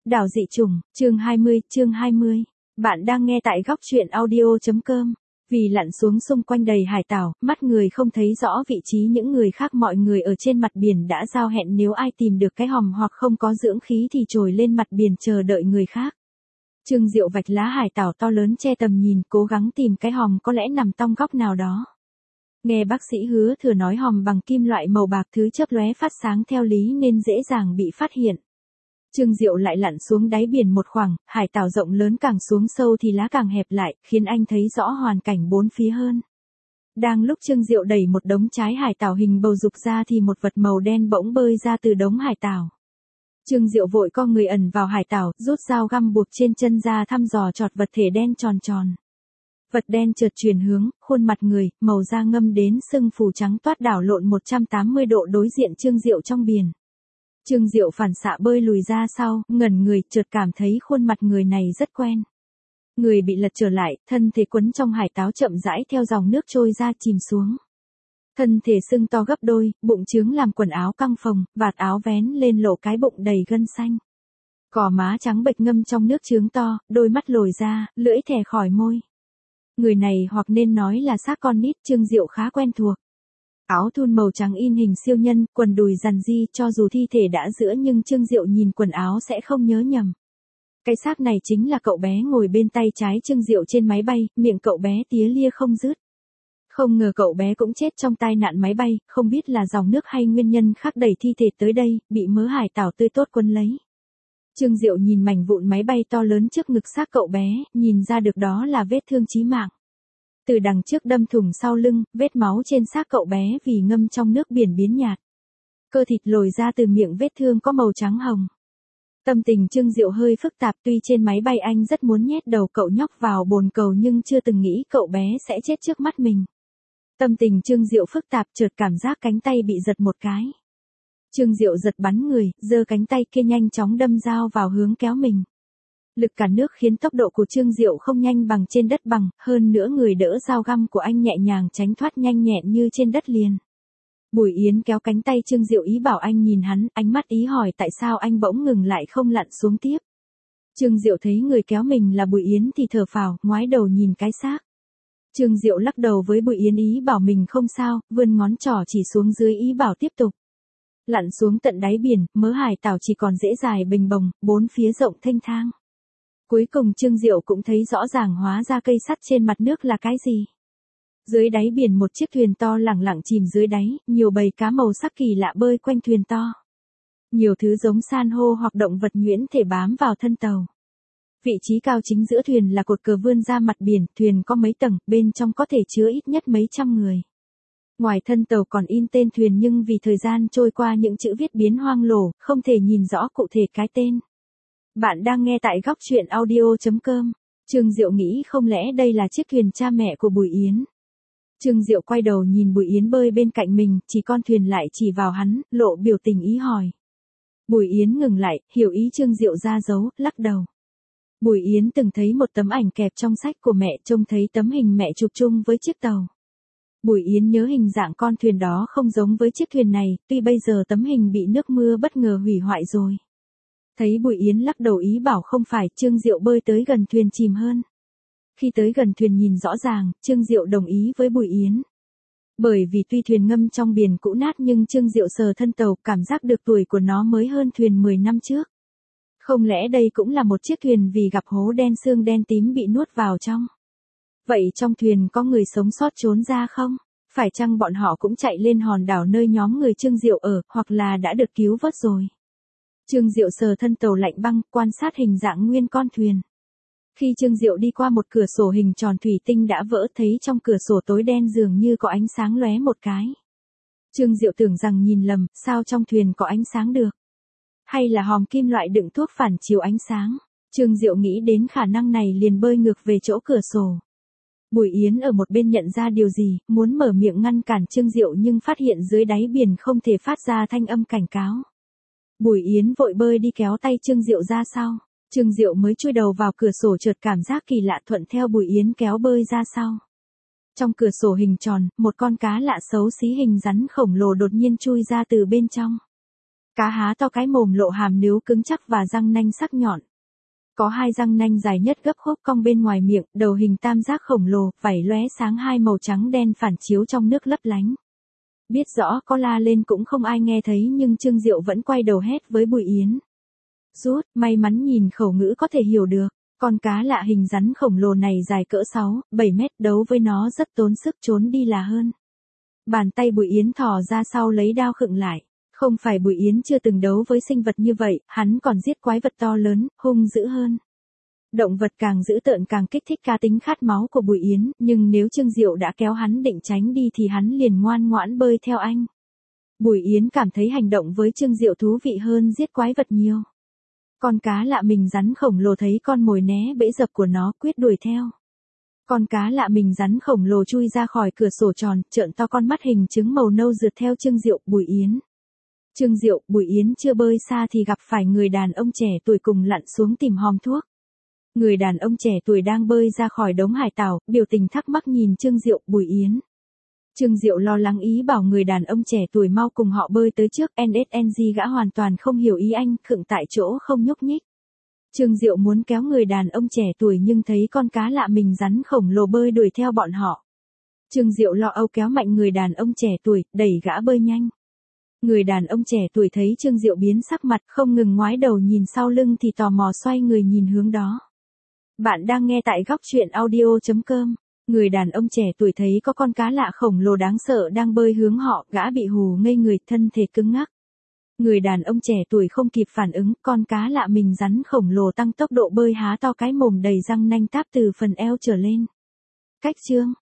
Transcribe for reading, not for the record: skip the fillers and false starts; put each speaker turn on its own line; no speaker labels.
Đảo dị chủng, chương 20. Bạn đang nghe tại góc truyện audio.com. Vì lặn xuống xung quanh đầy hải tảo, mắt người không thấy rõ vị trí những người khác, mọi người ở trên mặt biển đã giao hẹn nếu ai tìm được cái hòm hoặc không có dưỡng khí thì trồi lên mặt biển chờ đợi người khác. Trương Diệu vạch lá hải tảo to lớn che tầm nhìn, cố gắng tìm cái hòm có lẽ nằm trong góc nào đó. Nghe bác sĩ Hứa Thừa nói hòm bằng kim loại màu bạc, thứ chớp lóe phát sáng theo lý nên dễ dàng bị phát hiện. Trương Diệu lại lặn xuống đáy biển một khoảng, hải tảo rộng lớn càng xuống sâu thì lá càng hẹp lại, khiến anh thấy rõ hoàn cảnh bốn phía hơn. Đang lúc Trương Diệu đẩy một đống trái hải tảo hình bầu dục ra thì một vật màu đen bỗng bơi ra từ đống hải tảo. Trương Diệu vội co người ẩn vào hải tảo, rút dao găm buộc trên chân ra thăm dò chọt vật thể đen tròn tròn. Vật đen chợt chuyển hướng, khuôn mặt người, màu da ngâm đến sưng phù trắng toát đảo lộn 180 độ đối diện Trương Diệu trong biển. Trương Diệu phản xạ bơi lùi ra sau, ngẩn người, chợt cảm thấy khuôn mặt người này rất quen. Người bị lật trở lại, thân thể quấn trong hải táo chậm rãi theo dòng nước trôi ra chìm xuống. Thân thể sưng to gấp đôi, bụng trướng làm quần áo căng phồng, vạt áo vén lên lộ cái bụng đầy gân xanh. Cò má trắng bệch ngâm trong nước trướng to, đôi mắt lồi ra, lưỡi thè khỏi môi. Người này hoặc nên nói là xác con nít, Trương Diệu khá quen thuộc. Áo thun màu trắng in hình siêu nhân, quần đùi rằn ri, cho dù thi thể đã giữa nhưng Trương Diệu nhìn quần áo sẽ không nhớ nhầm. Cái xác này chính là cậu bé ngồi bên tay trái Trương Diệu trên máy bay, miệng cậu bé tía lia không dứt. Không ngờ cậu bé cũng chết trong tai nạn máy bay, không biết là dòng nước hay nguyên nhân khác đẩy thi thể tới đây, bị mớ hải tảo tươi tốt quấn lấy. Trương Diệu nhìn mảnh vụn máy bay to lớn trước ngực xác cậu bé, nhìn ra được đó là vết thương chí mạng. Từ đằng trước đâm thủng sau lưng, vết máu trên xác cậu bé vì ngâm trong nước biển biến nhạt. Cơ thịt lồi ra từ miệng vết thương có màu trắng hồng. Tâm tình Trương Diệu hơi phức tạp, tuy trên máy bay anh rất muốn nhét đầu cậu nhóc vào bồn cầu nhưng chưa từng nghĩ cậu bé sẽ chết trước mắt mình. Tâm tình Trương Diệu phức tạp, chợt cảm giác cánh tay bị giật một cái. Trương Diệu giật bắn người, giơ cánh tay kia nhanh chóng đâm dao vào hướng kéo mình. Lực cả nước khiến tốc độ của Trương Diệu không nhanh bằng trên đất bằng, hơn nữa người đỡ dao găm của anh nhẹ nhàng tránh thoát nhanh nhẹn như trên đất liền. Bùi Yến kéo cánh tay Trương Diệu ý bảo anh nhìn hắn, ánh mắt ý hỏi tại sao anh bỗng ngừng lại không lặn xuống tiếp. Trương Diệu thấy người kéo mình là Bùi Yến thì thở phào, ngoái đầu nhìn cái xác. Trương Diệu lắc đầu với Bùi Yến ý bảo mình không sao, vươn ngón trỏ chỉ xuống dưới ý bảo tiếp tục. Lặn xuống tận đáy biển, mớ hải tảo chỉ còn rễ dài bềnh bồng, bốn phía rộng thênh thang. Cuối cùng Trương Diệu cũng thấy rõ ràng hóa ra cây sắt trên mặt nước là cái gì. Dưới đáy biển một chiếc thuyền to lẳng lặng chìm dưới đáy, nhiều bầy cá màu sắc kỳ lạ bơi quanh thuyền to. Nhiều thứ giống san hô hoặc động vật nhuyễn thể bám vào thân tàu. Vị trí cao chính giữa thuyền là cột cờ vươn ra mặt biển, thuyền có mấy tầng, bên trong có thể chứa ít nhất mấy trăm người. Ngoài thân tàu còn in tên thuyền nhưng vì thời gian trôi qua những chữ viết biến hoang lổ, không thể nhìn rõ cụ thể cái tên. Bạn đang nghe tại góc truyện audio.com. Trương Diệu nghĩ không lẽ đây là chiếc thuyền cha mẹ của Bùi Yến. Trương Diệu quay đầu nhìn Bùi Yến bơi bên cạnh mình, chỉ con thuyền lại chỉ vào hắn, lộ biểu tình ý hỏi. Bùi Yến ngừng lại, hiểu ý Trương Diệu ra dấu, lắc đầu. Bùi Yến từng thấy một tấm ảnh kẹp trong sách của mẹ, trông thấy tấm hình mẹ chụp chung với chiếc tàu. Bùi Yến nhớ hình dạng con thuyền đó không giống với chiếc thuyền này, tuy bây giờ tấm hình bị nước mưa bất ngờ hủy hoại rồi. Thấy Bùi Yến lắc đầu ý bảo không phải, Trương Diệu bơi tới gần thuyền chìm hơn. Khi tới gần thuyền nhìn rõ ràng, Trương Diệu đồng ý với Bùi Yến. Bởi vì tuy thuyền ngâm trong biển cũ nát nhưng Trương Diệu sờ thân tàu, cảm giác được tuổi của nó mới hơn thuyền 10 năm trước. Không lẽ đây cũng là một chiếc thuyền vì gặp hố đen xương đen tím bị nuốt vào trong? Vậy trong thuyền có người sống sót trốn ra không? Phải chăng bọn họ cũng chạy lên hòn đảo nơi nhóm người Trương Diệu ở, hoặc là đã được cứu vớt rồi? Trương Diệu sờ thân tàu lạnh băng, quan sát hình dạng nguyên con thuyền. Khi Trương Diệu đi qua một cửa sổ hình tròn thủy tinh đã vỡ, thấy trong cửa sổ tối đen dường như có ánh sáng lóe một cái. Trương Diệu tưởng rằng nhìn lầm, sao trong thuyền có ánh sáng được? Hay là hòm kim loại đựng thuốc phản chiếu ánh sáng? Trương Diệu nghĩ đến khả năng này liền bơi ngược về chỗ cửa sổ. Bùi Yến ở một bên nhận ra điều gì, muốn mở miệng ngăn cản Trương Diệu nhưng phát hiện dưới đáy biển không thể phát ra thanh âm cảnh cáo. Bùi Yến vội bơi đi kéo tay Trương Diệu ra sau. Trương Diệu mới chui đầu vào cửa sổ chợt cảm giác kỳ lạ, thuận theo Bùi Yến kéo bơi ra sau. Trong cửa sổ hình tròn, một con cá lạ xấu xí hình rắn khổng lồ đột nhiên chui ra từ bên trong. Cá há to cái mồm lộ hàm níu cứng chắc và răng nanh sắc nhọn. Có hai răng nanh dài nhất gấp khúc cong bên ngoài miệng, đầu hình tam giác khổng lồ, vảy lóe sáng hai màu trắng đen phản chiếu trong nước lấp lánh. Biết rõ có la lên cũng không ai nghe thấy nhưng Trương Diệu vẫn quay đầu hét với Bùi Yến. Rút, may mắn nhìn khẩu ngữ có thể hiểu được. Con cá lạ hình rắn khổng lồ này dài cỡ 6, 7 mét, đấu với nó rất tốn sức, trốn đi là hơn. Bàn tay Bùi Yến thò ra sau lấy đao khựng lại. Không phải Bùi Yến chưa từng đấu với sinh vật như vậy, hắn còn giết quái vật to lớn, hung dữ hơn. Động vật càng dữ tợn càng kích thích cá tính khát máu của Bùi Yến, nhưng nếu Trương Diệu đã kéo hắn định tránh đi thì hắn liền ngoan ngoãn bơi theo anh. Bùi Yến cảm thấy hành động với Trương Diệu thú vị hơn giết quái vật nhiều. Con cá lạ mình rắn khổng lồ thấy con mồi né bẫy dập của nó quyết đuổi theo. Con cá lạ mình rắn khổng lồ chui ra khỏi cửa sổ tròn, trợn to con mắt hình trứng màu nâu rượt theo Trương Diệu, Bùi Yến. Trương Diệu, Bùi Yến chưa bơi xa thì gặp phải người đàn ông trẻ tuổi cùng lặn xuống tìm hòm thuốc. Người đàn ông trẻ tuổi đang bơi ra khỏi đống hải tảo, biểu tình thắc mắc nhìn Trương Diệu, Bùi Yến. Trương Diệu lo lắng ý bảo người đàn ông trẻ tuổi mau cùng họ bơi tới trước, NSNG gã hoàn toàn không hiểu ý anh, khựng tại chỗ không nhúc nhích. Trương Diệu muốn kéo người đàn ông trẻ tuổi nhưng thấy con cá lạ mình rắn khổng lồ bơi đuổi theo bọn họ. Trương Diệu lo âu kéo mạnh người đàn ông trẻ tuổi, đẩy gã bơi nhanh. Người đàn ông trẻ tuổi thấy Trương Diệu biến sắc mặt, không ngừng ngoái đầu nhìn sau lưng thì tò mò xoay người nhìn hướng đó. Bạn đang nghe tại góc truyện audio.com. Người đàn ông trẻ tuổi thấy có con cá lạ khổng lồ đáng sợ đang bơi hướng họ, gã bị hù ngây người, thân thể cứng ngắc. Người đàn ông trẻ tuổi không kịp phản ứng, con cá lạ mình rắn khổng lồ tăng tốc độ bơi há to cái mồm đầy răng nanh táp từ phần eo trở lên. Cách chương